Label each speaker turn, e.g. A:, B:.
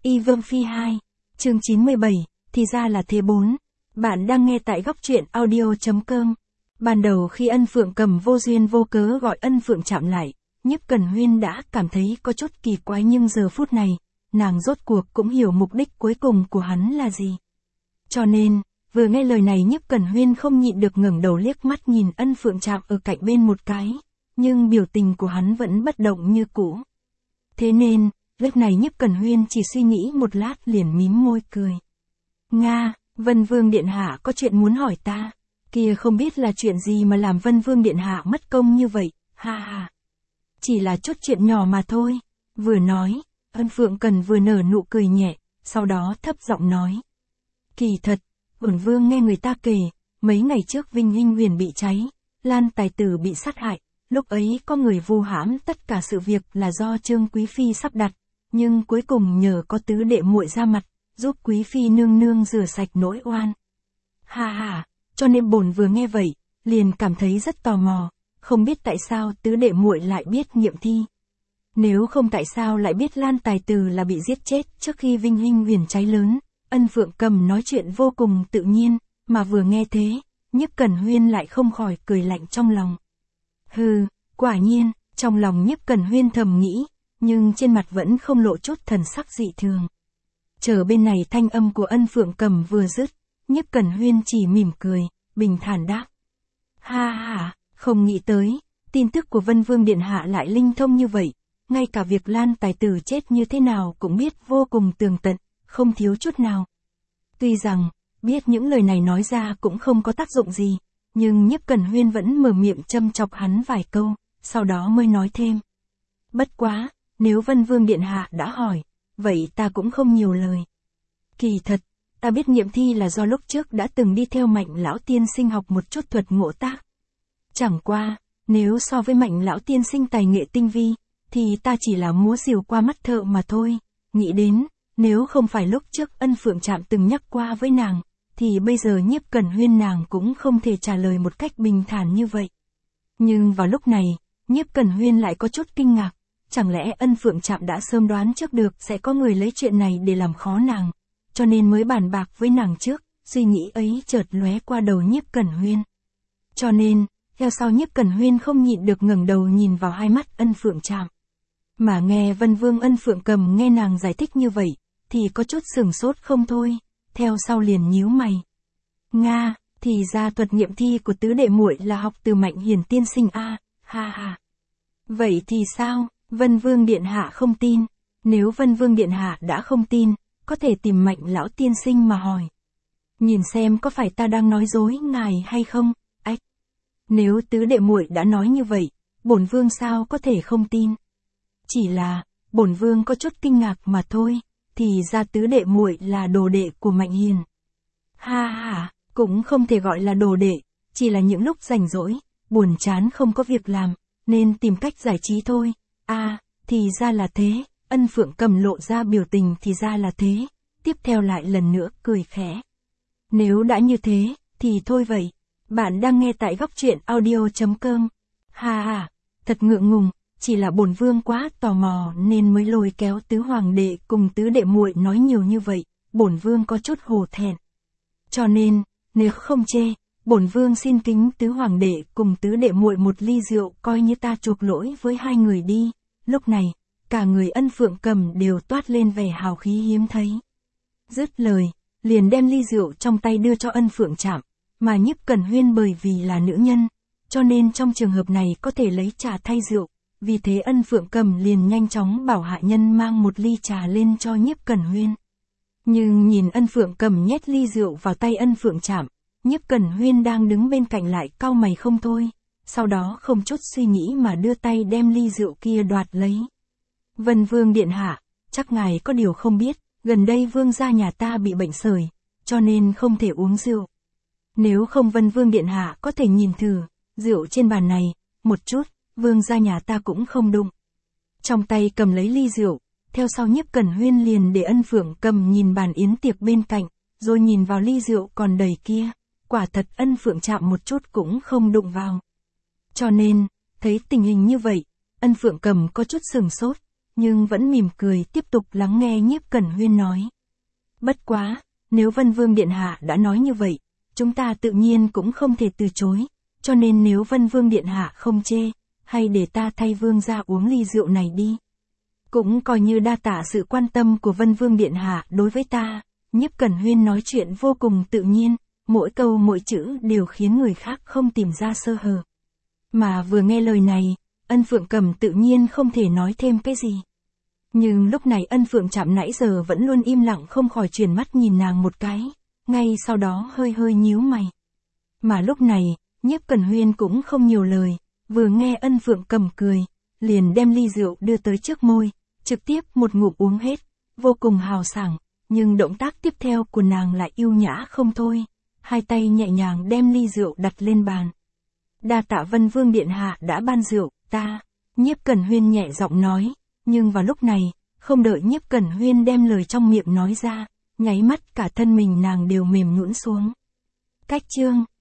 A: Y Vương Phi 2, chương 97, thì ra là thế 4. Bạn đang nghe tại góc truyện audio.com. Ban đầu khi Ân Phượng Cầm vô duyên vô cớ gọi Ân Phượng Trạm lại, Nhiếp Cẩn Huyên đã cảm thấy có chút kỳ quái, nhưng giờ phút này, nàng rốt cuộc cũng hiểu mục đích cuối cùng của hắn là gì. Cho nên, vừa nghe lời này Nhiếp Cẩn Huyên không nhịn được ngẩng đầu liếc mắt nhìn Ân Phượng Trạm ở cạnh bên một cái, nhưng biểu tình của hắn vẫn bất động như cũ. Thế nên, lúc này Nhiếp Cẩn Huyên chỉ suy nghĩ một lát liền mím môi cười. Nga, Vân Vương Điện Hạ có chuyện muốn hỏi ta. Kia không biết là chuyện gì mà làm Vân Vương Điện Hạ mất công như vậy, ha ha. Chỉ là chút chuyện nhỏ mà thôi. Vừa nói, Ân Phượng Cần vừa nở nụ cười nhẹ, sau đó thấp giọng nói. Kỳ thật, bổn Vương nghe người ta kể, mấy ngày trước Vinh Hinh Huyền bị cháy, Lan Tài Tử bị sát hại. Lúc ấy có người vu hãm tất cả sự việc là do Trương Quý Phi sắp đặt, nhưng cuối cùng nhờ có tứ đệ muội ra mặt, giúp Quý Phi nương nương rửa sạch nỗi oan. Ha ha, cho nên bổn vừa nghe vậy, liền cảm thấy rất tò mò, không biết tại sao tứ đệ muội lại biết nghiệm thi. Nếu không tại sao lại biết Lan Tài Tử là bị giết chết trước khi Vinh Hinh Huyền cháy lớn. Ân Phượng Cầm nói chuyện vô cùng tự nhiên, mà vừa nghe thế, Nhiếp Cẩn Huyên lại không khỏi cười lạnh trong lòng. Hừ, quả nhiên, trong lòng Nhiếp Cẩn Huyên thầm nghĩ, nhưng trên mặt vẫn không lộ chút thần sắc dị thường. Chờ bên này thanh âm của Ân Phượng Cầm vừa dứt, Nhiếp Cẩn Huyên chỉ mỉm cười, bình thản đáp. Ha ha, không nghĩ tới, tin tức của Vân Vương Điện Hạ lại linh thông như vậy, ngay cả việc Lan Tài Tử chết như thế nào cũng biết vô cùng tường tận, không thiếu chút nào. Tuy rằng, biết những lời này nói ra cũng không có tác dụng gì, nhưng Nhiếp Cẩn Huyên vẫn mở miệng châm chọc hắn vài câu, sau đó mới nói thêm. Bất quá, nếu Vân Vương Điện Hạ đã hỏi, vậy ta cũng không nhiều lời. Kỳ thật, ta biết nghiệm thi là do lúc trước đã từng đi theo Mạnh Lão Tiên Sinh học một chút thuật ngộ tác. Chẳng qua, nếu so với Mạnh Lão Tiên Sinh tài nghệ tinh vi, thì ta chỉ là múa rìu qua mắt thợ mà thôi. Nghĩ đến, nếu không phải lúc trước Ân Phượng Trạm từng nhắc qua với nàng, thì bây giờ Nhiếp Cẩn Huyên nàng cũng không thể trả lời một cách bình thản như vậy. Nhưng vào lúc này, Nhiếp Cẩn Huyên lại có chút kinh ngạc, chẳng lẽ Ân Phượng Trạm đã sớm đoán trước được sẽ có người lấy chuyện này để làm khó nàng, cho nên mới bàn bạc với nàng trước. Suy nghĩ ấy chợt lóe qua đầu Nhiếp Cẩn Huyên. Cho nên, theo sau Nhiếp Cẩn Huyên không nhịn được ngẩng đầu nhìn vào hai mắt Ân Phượng Trạm. Mà nghe Vân Vương Ân Phượng Cầm nghe nàng giải thích như vậy, thì có chút sửng sốt không thôi, theo sau liền nhíu mày. Nga, thì ra thuật nghiệm thi của tứ đệ muội là học từ Mạnh Hiền Tiên Sinh a, ha ha. Vậy thì sao, Vân Vương Điện Hạ không tin? Nếu Vân Vương Điện Hạ đã không tin, có thể tìm Mạnh Lão Tiên Sinh mà hỏi. Nhìn xem có phải ta đang nói dối ngài hay không, ách. Nếu tứ đệ muội đã nói như vậy, bổn vương sao có thể không tin? Chỉ là, bổn vương có chút kinh ngạc mà thôi, thì ra tứ đệ muội là đồ đệ của Mạnh Hiền. Ha ha, cũng không thể gọi là đồ đệ, chỉ là những lúc rảnh rỗi, buồn chán không có việc làm, nên tìm cách giải trí thôi. Thì ra là thế. Ân Phượng Cầm lộ ra biểu tình thì ra là thế, tiếp theo lại lần nữa cười khẽ. Nếu đã như thế, thì thôi vậy. Bạn đang nghe tại góc truyện audio.com. Ha ha, thật ngượng ngùng, chỉ là bổn vương quá tò mò nên mới lôi kéo tứ hoàng đệ cùng tứ đệ muội nói nhiều như vậy, bổn vương có chút hổ thẹn. Cho nên, nếu không chê, bổn vương xin kính tứ hoàng đệ cùng tứ đệ muội một ly rượu coi như ta chuộc lỗi với hai người đi. Lúc này, cả người Ân Phượng Cầm đều toát lên vẻ hào khí hiếm thấy. Dứt lời, liền đem ly rượu trong tay đưa cho Ân Phượng Trạm, mà Nhiếp Cẩn Huyên bởi vì là nữ nhân, cho nên trong trường hợp này có thể lấy trà thay rượu, vì thế Ân Phượng Cầm liền nhanh chóng bảo hạ nhân mang một ly trà lên cho Nhiếp Cẩn Huyên. Nhưng nhìn Ân Phượng Cầm nhét ly rượu vào tay Ân Phượng Trạm, Nhiếp Cẩn Huyên đang đứng bên cạnh lại cau mày không thôi, sau đó không chút suy nghĩ mà đưa tay đem ly rượu kia đoạt lấy. Vân Vương Điện Hạ, chắc ngài có điều không biết, gần đây vương gia nhà ta bị bệnh sởi, cho nên không thể uống rượu. Nếu không Vân Vương Điện Hạ có thể nhìn thử, rượu trên bàn này, một chút, vương gia nhà ta cũng không đụng. Trong tay cầm lấy ly rượu, theo sau Nhiếp Cẩn Huyên liền để Ân Phượng Cầm nhìn bàn yến tiệc bên cạnh, rồi nhìn vào ly rượu còn đầy kia, quả thật Ân Phượng Trạm một chút cũng không đụng vào. Cho nên, thấy tình hình như vậy, Ân Phượng Cầm có chút sửng sốt, nhưng vẫn mỉm cười tiếp tục lắng nghe Nhiếp Cẩn Huyên nói. Bất quá, nếu Vân Vương Điện Hạ đã nói như vậy, chúng ta tự nhiên cũng không thể từ chối, cho nên nếu Vân Vương Điện Hạ không chê, hay để ta thay Vương gia uống ly rượu này đi. Cũng coi như đa tạ sự quan tâm của Vân Vương Điện Hạ đối với ta. Nhiếp Cẩn Huyên nói chuyện vô cùng tự nhiên, mỗi câu mỗi chữ đều khiến người khác không tìm ra sơ hở. Mà vừa nghe lời này, Ân Phượng Cầm tự nhiên không thể nói thêm cái gì. Nhưng lúc này Ân Phượng Trạm nãy giờ vẫn luôn im lặng không khỏi chuyển mắt nhìn nàng một cái, ngay sau đó hơi hơi nhíu mày. Mà lúc này, Nhiếp Cẩn Huyên cũng không nhiều lời, vừa nghe Ân Phượng Cầm cười, liền đem ly rượu đưa tới trước môi, trực tiếp một ngụm uống hết, vô cùng hào sảng, nhưng động tác tiếp theo của nàng lại yêu nhã không thôi, hai tay nhẹ nhàng đem ly rượu đặt lên bàn. Đa tạ Vân Vương Điện Hạ đã ban rượu, ta, Nhiếp Cẩn Huyên nhẹ giọng nói, nhưng vào lúc này, không đợi Nhiếp Cẩn Huyên đem lời trong miệng nói ra, nháy mắt cả thân mình nàng đều mềm nhũn xuống. Cách chương